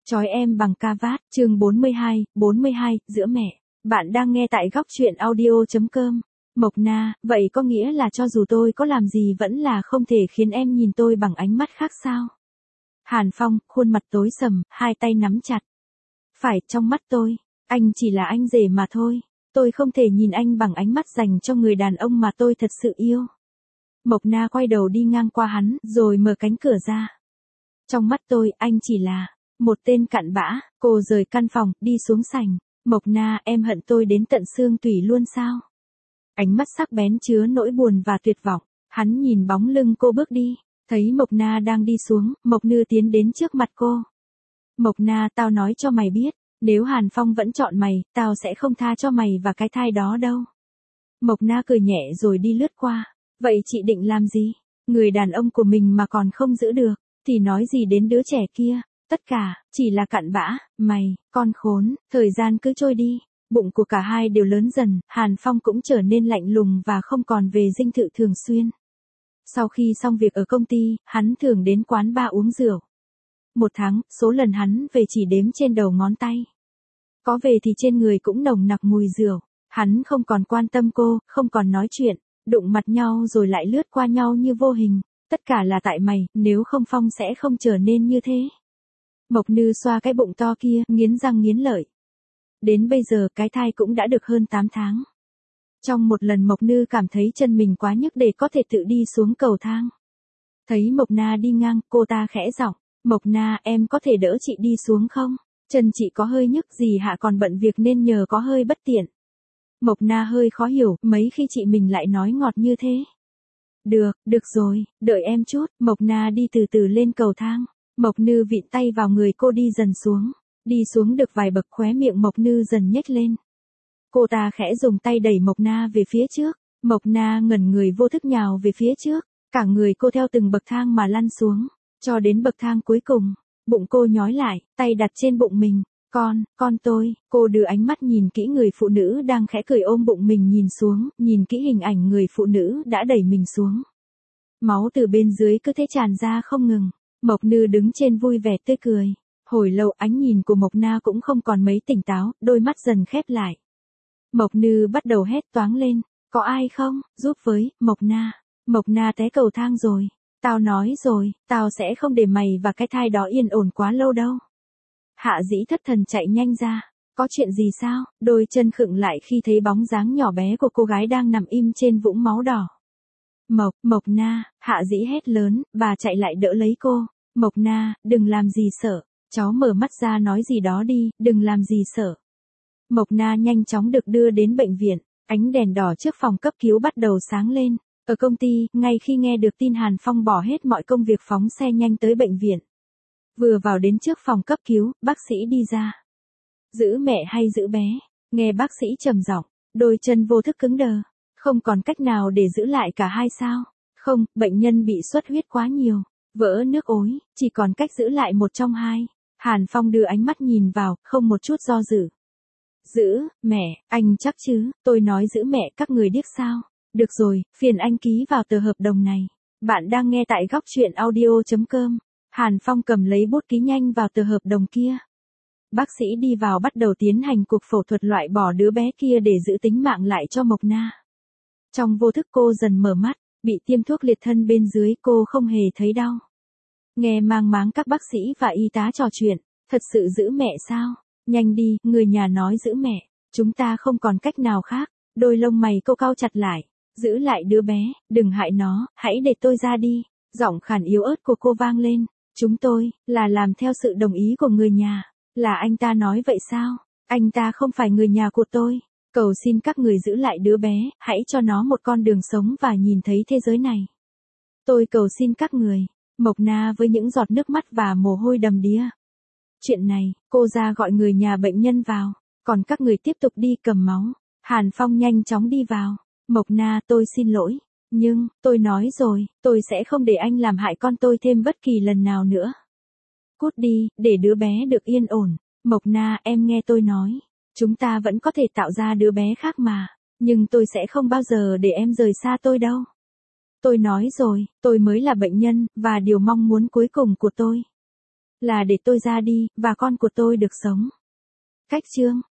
Trói em bằng ca vát, chương 42, giữa mẹ. Bạn đang nghe tại góc truyện audio.com. Mộc Na, vậy có nghĩa là cho dù tôi có làm gì vẫn là không thể khiến em nhìn tôi bằng ánh mắt khác sao? Hàn Phong, khuôn mặt tối sầm, hai tay nắm chặt. Phải, trong mắt tôi, anh chỉ là anh rể mà thôi. Tôi không thể nhìn anh bằng ánh mắt dành cho người đàn ông mà tôi thật sự yêu. Mộc Na quay đầu đi ngang qua hắn, rồi mở cánh cửa ra. Trong mắt tôi, anh chỉ là một tên cặn bã. Cô rời căn phòng, đi xuống sảnh. Mộc Na, em hận tôi đến tận xương tủy luôn sao? Ánh mắt sắc bén chứa nỗi buồn và tuyệt vọng. Hắn nhìn bóng lưng cô bước đi. Thấy Mộc Na đang đi xuống, Mộc Nư tiến đến trước mặt cô. Mộc Na, tao nói cho mày biết, nếu Hàn Phong vẫn chọn mày, tao sẽ không tha cho mày và cái thai đó đâu. Mộc Na cười nhẹ rồi đi lướt qua. Vậy chị định làm gì? Người đàn ông của mình mà còn không giữ được, thì nói gì đến đứa trẻ kia? Tất cả, chỉ là cặn bã. Mày, con khốn. Thời gian cứ trôi đi. Bụng của cả hai đều lớn dần, Hàn Phong cũng trở nên lạnh lùng và không còn về dinh thự thường xuyên. Sau khi xong việc ở công ty, hắn thường đến quán bar uống rượu. Một tháng, số lần hắn về chỉ đếm trên đầu ngón tay. Có về thì trên người cũng nồng nặc mùi rượu. Hắn không còn quan tâm cô, không còn nói chuyện, đụng mặt nhau rồi lại lướt qua nhau như vô hình. Tất cả là tại mày, nếu không Phong sẽ không trở nên như thế. Mộc Nư xoa cái bụng to kia, nghiến răng nghiến lợi. Đến bây giờ cái thai cũng đã được hơn 8 tháng. Trong một lần Mộc Nư cảm thấy chân mình quá nhức để có thể tự đi xuống cầu thang. Thấy Mộc Na đi ngang, cô ta khẽ giọng, Mộc Na, em có thể đỡ chị đi xuống không? Chân chị có hơi nhức gì hạ còn bận việc nên nhờ có hơi bất tiện. Mộc Na hơi khó hiểu, mấy khi chị mình lại nói ngọt như thế. Được rồi, đợi em chút. Mộc Na đi từ từ lên cầu thang. Mộc Nư vịn tay vào người cô đi dần xuống. Đi xuống được vài bậc khóe miệng Mộc Nư dần nhếch lên. Cô ta khẽ dùng tay đẩy Mộc Na về phía trước. Mộc Na ngẩn người vô thức nhào về phía trước. Cả người cô theo từng bậc thang mà lăn xuống. Cho đến bậc thang cuối cùng. Bụng cô nhói lại, tay đặt trên bụng mình. Con tôi. Cô đưa ánh mắt nhìn kỹ người phụ nữ đang khẽ cười ôm bụng mình nhìn xuống. Nhìn kỹ hình ảnh người phụ nữ đã đẩy mình xuống. Máu từ bên dưới cứ thế tràn ra không ngừng. Mộc Nư đứng trên vui vẻ tươi cười. Hồi lâu ánh nhìn của Mộc Na cũng không còn mấy tỉnh táo, đôi mắt dần khép lại. Mộc Nư bắt đầu hét toáng lên. Có ai không? Giúp với, Mộc Na. Mộc Na té cầu thang rồi. Tao nói rồi, tao sẽ không để mày và cái thai đó yên ổn quá lâu đâu. Hạ Dĩ thất thần chạy nhanh ra. Có chuyện gì sao? Đôi chân khựng lại khi thấy bóng dáng nhỏ bé của cô gái đang nằm im trên vũng máu đỏ. Mộc Na, Hạ Dĩ hét lớn, bà chạy lại đỡ lấy cô. Mộc Na, đừng làm gì sợ. Cháu mở mắt ra nói gì đó đi, đừng làm gì sợ. Mộc Na nhanh chóng được đưa đến bệnh viện. Ánh đèn đỏ trước phòng cấp cứu bắt đầu sáng lên. Ở công ty, ngay khi nghe được tin Hàn Phong bỏ hết mọi công việc phóng xe nhanh tới bệnh viện. Vừa vào đến trước phòng cấp cứu, bác sĩ đi ra. Giữ mẹ hay giữ bé? Nghe bác sĩ trầm giọng, đôi chân vô thức cứng đờ. Không còn cách nào để giữ lại cả hai sao? Không, bệnh nhân bị xuất huyết quá nhiều. Vỡ nước ối, chỉ còn cách giữ lại một trong hai. Hàn Phong đưa ánh mắt nhìn vào, không một chút do dự. Giữ, mẹ, anh chắc chứ, tôi nói giữ mẹ các người điếc sao? Được rồi, phiền anh ký vào tờ hợp đồng này. Bạn đang nghe tại góc truyện audio.com. Hàn Phong cầm lấy bút ký nhanh vào tờ hợp đồng kia. Bác sĩ đi vào bắt đầu tiến hành cuộc phẫu thuật loại bỏ đứa bé kia để giữ tính mạng lại cho Mộc Na. Trong vô thức cô dần mở mắt, bị tiêm thuốc liệt thân bên dưới cô không hề thấy đau. Nghe mang máng các bác sĩ và y tá trò chuyện, thật sự giữ mẹ sao? Nhanh đi, người nhà nói giữ mẹ, chúng ta không còn cách nào khác. Đôi lông mày cô cau chặt lại, giữ lại đứa bé, đừng hại nó, hãy để tôi ra đi. Giọng khàn yếu ớt của cô vang lên, chúng tôi, là làm theo sự đồng ý của người nhà. Là anh ta nói vậy sao? Anh ta không phải người nhà của tôi. Cầu xin các người giữ lại đứa bé, hãy cho nó một con đường sống và nhìn thấy thế giới này. Tôi cầu xin các người. Mộc Na với những giọt nước mắt và mồ hôi đầm đìa. Chuyện này, cô ra gọi người nhà bệnh nhân vào, còn các người tiếp tục đi cầm máu. Hàn Phong nhanh chóng đi vào. Mộc Na, tôi xin lỗi, nhưng, tôi nói rồi, tôi sẽ không để anh làm hại con tôi thêm bất kỳ lần nào nữa. Cút đi, để đứa bé được yên ổn. Mộc Na, em nghe tôi nói, chúng ta vẫn có thể tạo ra đứa bé khác mà, nhưng tôi sẽ không bao giờ để em rời xa tôi đâu. Tôi nói rồi, tôi mới là bệnh nhân, và điều mong muốn cuối cùng của tôi Là để tôi ra đi, và con của tôi được sống. Cách chương